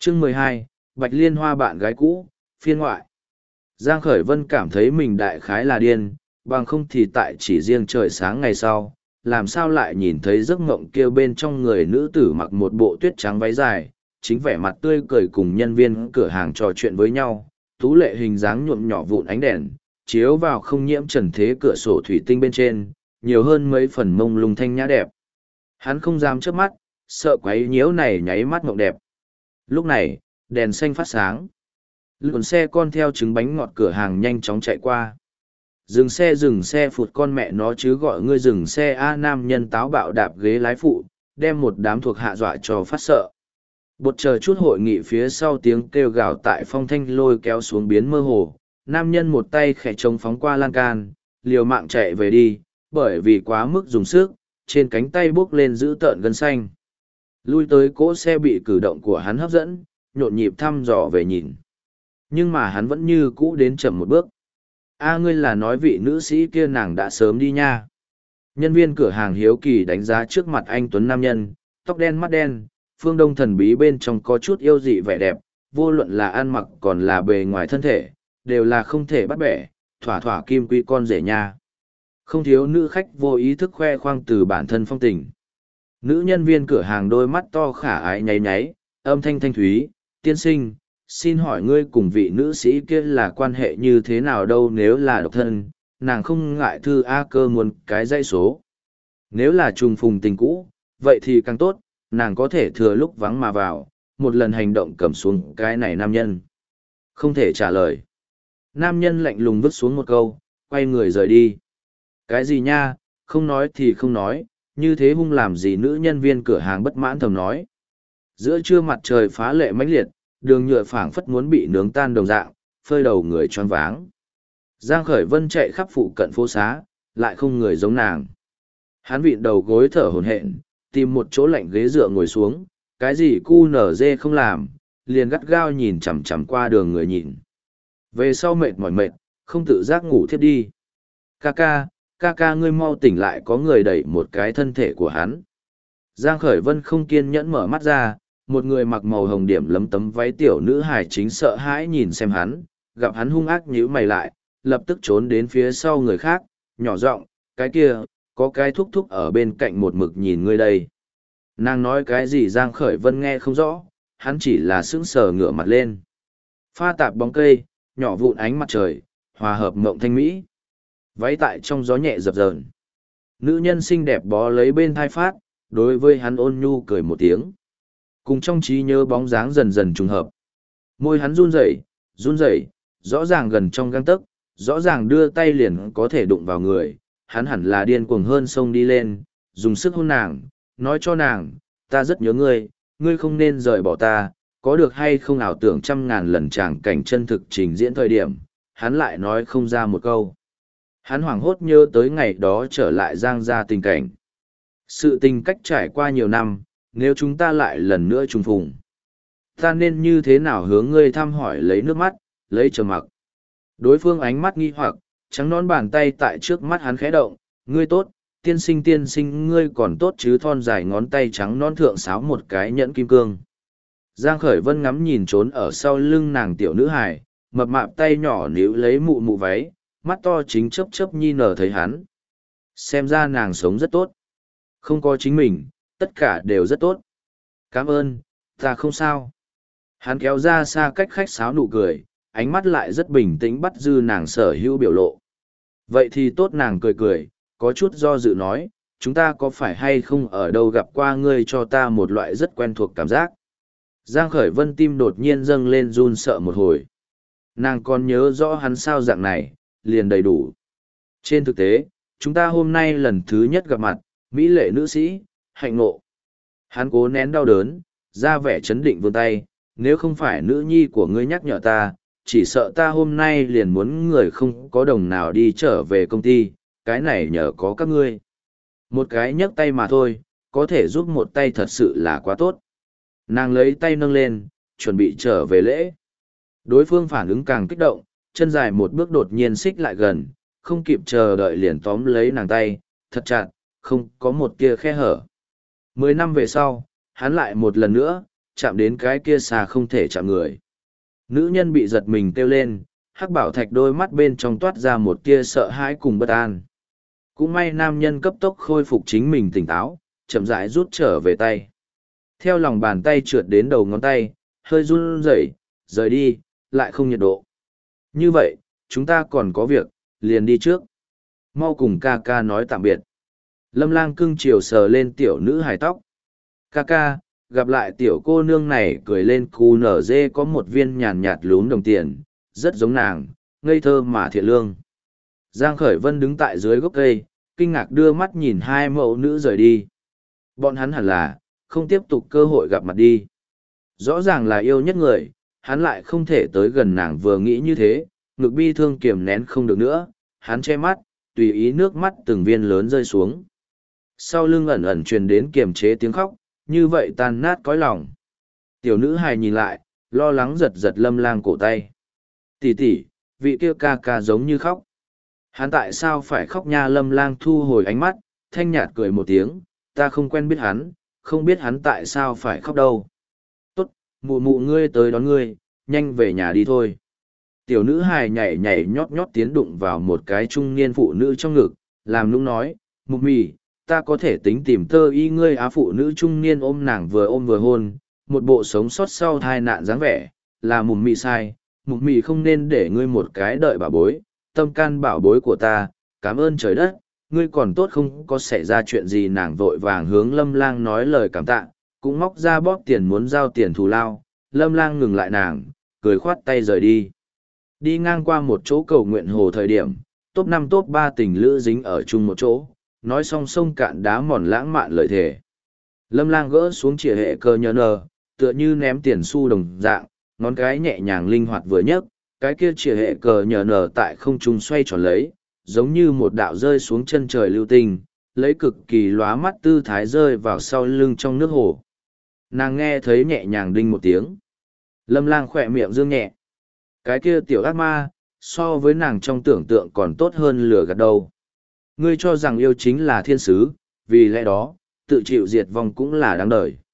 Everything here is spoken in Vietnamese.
Chương 12, Bạch Liên Hoa bạn gái cũ, phiên ngoại. Giang Khởi Vân cảm thấy mình đại khái là điên, bằng không thì tại chỉ riêng trời sáng ngày sau, làm sao lại nhìn thấy giấc mộng kia bên trong người nữ tử mặc một bộ tuyết trắng váy dài, chính vẻ mặt tươi cười cùng nhân viên cửa hàng trò chuyện với nhau, tú lệ hình dáng nhuộm nhỏ vụn ánh đèn, chiếu vào không nhiễm trần thế cửa sổ thủy tinh bên trên, nhiều hơn mấy phần mông lung thanh nhã đẹp. Hắn không dám chớp mắt, sợ quấy nhiễu này nháy mắt mộng đẹp. Lúc này, đèn xanh phát sáng. Lùn xe con theo trứng bánh ngọt cửa hàng nhanh chóng chạy qua. Dừng xe phụt con mẹ nó chứ gọi ngươi dừng xe A. Nam nhân táo bạo đạp ghế lái phụ, đem một đám thuộc hạ dọa cho phát sợ. Bột chờ chút hội nghị phía sau tiếng kêu gào tại phong thanh lôi kéo xuống biến mơ hồ. Nam nhân một tay khẽ trống phóng qua lan can, liều mạng chạy về đi, bởi vì quá mức dùng sức, trên cánh tay bước lên giữ tợn gân xanh. Lui tới cỗ xe bị cử động của hắn hấp dẫn, nhộn nhịp thăm dò về nhìn. Nhưng mà hắn vẫn như cũ đến chậm một bước. A, ngươi là nói vị nữ sĩ kia nàng đã sớm đi nha. Nhân viên cửa hàng hiếu kỳ đánh giá trước mặt anh tuấn nam nhân, tóc đen mắt đen, phương đông thần bí bên trong có chút yêu dị vẻ đẹp, vô luận là ăn mặc còn là bề ngoài thân thể, đều là không thể bắt bẻ, thỏa thỏa kim quy con rể nha. Không thiếu nữ khách vô ý thức khoe khoang từ bản thân phong tình. Nữ nhân viên cửa hàng đôi mắt to khả ái nháy nháy, âm thanh thanh thúy, tiên sinh, xin hỏi ngươi cùng vị nữ sĩ kia là quan hệ như thế nào đâu, nếu là độc thân, nàng không ngại thư A Cơ muốn cái dãy số. Nếu là trùng phùng tình cũ, vậy thì càng tốt, nàng có thể thừa lúc vắng mà vào, một lần hành động cầm xuống cái này nam nhân. Không thể trả lời. Nam nhân lạnh lùng vứt xuống một câu, quay người rời đi. Cái gì nha, không nói thì không nói, như thế hung làm gì, nữ nhân viên cửa hàng bất mãn thầm nói. Giữa trưa mặt trời phá lệ mãnh liệt, đường nhựa phảng phất muốn bị nướng tan đồng dạng, phơi đầu người choáng váng. Giang Khởi Vân chạy khắp phụ cận phố xá, lại không người giống nàng. Hắn vịn đầu gối thở hổn hển, tìm một chỗ lạnh ghế dựa ngồi xuống, cái gì cu nở dê không làm, liền gắt gao nhìn chằm chằm qua đường người nhìn. Về sau mệt mỏi mệt, không tự giác ngủ thiếp đi. Ca ca ngươi mau tỉnh lại, có người đẩy một cái thân thể của hắn. Giang Khởi Vân không kiên nhẫn mở mắt ra, một người mặc màu hồng điểm lấm tấm váy tiểu nữ hài chính sợ hãi nhìn xem hắn, gặp hắn hung ác nhíu mày lại, lập tức trốn đến phía sau người khác, nhỏ giọng, cái kia, có cái thúc thúc ở bên cạnh một mực nhìn ngươi đây. Nàng nói cái gì Giang Khởi Vân nghe không rõ, hắn chỉ là sững sờ ngửa mặt lên. Pha tạp bóng cây, nhỏ vụn ánh mặt trời, hòa hợp mộng thanh mỹ. Váy tại trong gió nhẹ dập dờn. Nữ nhân xinh đẹp bó lấy bên thai phát, đối với hắn ôn nhu cười một tiếng. Cùng trong trí nhớ bóng dáng dần dần trùng hợp. Môi hắn run rẩy, rõ ràng gần trong gang tấc, rõ ràng đưa tay liền có thể đụng vào người. Hắn hẳn là điên cuồng hơn sông đi lên, dùng sức hôn nàng, nói cho nàng, ta rất nhớ ngươi, ngươi không nên rời bỏ ta, có được hay không ảo tưởng trăm ngàn lần tràng cảnh chân thực trình diễn thời điểm, hắn lại nói không ra một câu. Hắn hoảng hốt nhớ tới ngày đó trở lại Giang gia tình cảnh. Sự tình cách trải qua nhiều năm, nếu chúng ta lại lần nữa trùng phùng, ta nên như thế nào hướng ngươi thăm hỏi, lấy nước mắt, lấy trầm mặc. Đối phương ánh mắt nghi hoặc, trắng nón bàn tay tại trước mắt hắn khẽ động, ngươi tốt, tiên sinh ngươi còn tốt chứ, thon dài ngón tay trắng non thượng sáo một cái nhẫn kim cương. Giang Khởi Vân ngắm nhìn trốn ở sau lưng nàng tiểu nữ hài, mập mạp tay nhỏ níu lấy mụ mụ váy, mắt to chính chớp chớp nhi nở thấy hắn. Xem ra nàng sống rất tốt. Không có chính mình, tất cả đều rất tốt. Cảm ơn, ta không sao. Hắn kéo ra xa cách khách sáo nụ cười, ánh mắt lại rất bình tĩnh bắt dư nàng sở hữu biểu lộ. Vậy thì tốt, nàng cười cười, có chút do dự nói, chúng ta có phải hay không ở đâu gặp qua, ngươi cho ta một loại rất quen thuộc cảm giác. Giang Khởi Vân tim đột nhiên dâng lên run sợ một hồi. Nàng còn nhớ rõ hắn sao dạng này, liền đầy đủ. Trên thực tế, chúng ta hôm nay lần thứ nhất gặp mặt, mỹ lệ nữ sĩ, hạnh ngộ. Hắn cố nén đau đớn, ra vẻ chấn định vươn tay, nếu không phải nữ nhi của ngươi nhắc nhở ta, chỉ sợ ta hôm nay liền muốn người không có đồng nào đi trở về công ty, cái này nhờ có các ngươi. Một cái nhấc tay mà thôi, có thể giúp một tay thật sự là quá tốt. Nàng lấy tay nâng lên, chuẩn bị trở về lễ. Đối phương phản ứng càng kích động, chân dài một bước đột nhiên xích lại gần, không kịp chờ đợi liền tóm lấy nàng tay, thật chặt, không có một tia khe hở. 10 năm về sau, hắn lại một lần nữa, chạm đến cái kia xa không thể chạm người. Nữ nhân bị giật mình kêu lên, Hắc Bảo Thạch đôi mắt bên trong toát ra một tia sợ hãi cùng bất an. Cũng may nam nhân cấp tốc khôi phục chính mình tỉnh táo, chậm rãi rút trở về tay. Theo lòng bàn tay trượt đến đầu ngón tay, hơi run rẩy, rời đi, lại không nhiệt độ. Như vậy, chúng ta còn có việc, liền đi trước. Mau cùng ca ca nói tạm biệt. Lâm Lang cưng chiều sờ lên tiểu nữ hài tóc. Ca ca, gặp lại tiểu cô nương này cười lên cu nở dê có một viên nhàn nhạt lún đồng tiền, rất giống nàng, ngây thơ mà thiện lương. Giang Khởi Vân đứng tại dưới gốc cây, kinh ngạc đưa mắt nhìn hai mẫu nữ rời đi. Bọn hắn hẳn là, không tiếp tục cơ hội gặp mặt đi. Rõ ràng là yêu nhất người, hắn lại không thể tới gần nàng vừa nghĩ như thế, ngực bi thương kiềm nén không được nữa, hắn che mắt, tùy ý nước mắt từng viên lớn rơi xuống. Sau lưng ẩn ẩn truyền đến kiềm chế tiếng khóc, như vậy tan nát cõi lòng. Tiểu nữ hài nhìn lại, lo lắng giật giật Lâm Lang cổ tay. Tỷ tỷ, vị kia ca ca giống như khóc. Hắn tại sao phải khóc nha? Lâm Lang thu hồi ánh mắt, thanh nhạt cười một tiếng, ta không quen biết hắn, không biết hắn tại sao phải khóc đâu. Tốt, mụ mụ ngươi tới đón ngươi, nhanh về nhà đi thôi. Tiểu nữ hài nhảy nhảy nhót nhót tiến đụng vào một cái trung niên phụ nữ trong ngực, làm nũng nói, mục mì, ta có thể tính tìm tơ y ngươi á. Phụ nữ trung niên ôm nàng vừa ôm vừa hôn, một bộ sống sót sau tai nạn dáng vẻ, là mục mì sai, mục mì không nên để ngươi một cái đợi bảo bối, tâm can bảo bối của ta, cảm ơn trời đất, ngươi còn tốt không có xảy ra chuyện gì. Nàng vội vàng hướng Lâm Lang nói lời cảm tạ, cũng móc ra bóp tiền muốn giao tiền thù lao. Lâm Lang ngừng lại nàng, cười khoát tay rời đi. Đi ngang qua một chỗ cầu nguyện hồ thời điểm, top 5 top 3 tình lữ dính ở chung một chỗ, nói xong sông cạn đá mòn lãng mạn lời thề. Lâm Lang gỡ xuống chìa hệ cơ nhờ nờ, tựa như ném tiền xu đồng dạng, ngón cái nhẹ nhàng linh hoạt vừa nhấc, cái kia chìa hệ cờ nhờ nở tại không trung xoay tròn lấy, giống như một đạo rơi xuống chân trời lưu tinh, lấy cực kỳ lóa mắt tư thái rơi vào sau lưng trong nước hồ. Nàng nghe thấy nhẹ nhàng đinh một tiếng. Lâm Lang khỏe miệng dương nhẹ. Cái kia tiểu ác ma, so với nàng trong tưởng tượng còn tốt hơn lửa gạt đâu. Ngươi cho rằng yêu chính là thiên sứ, vì lẽ đó, tự chịu diệt vong cũng là đáng đời.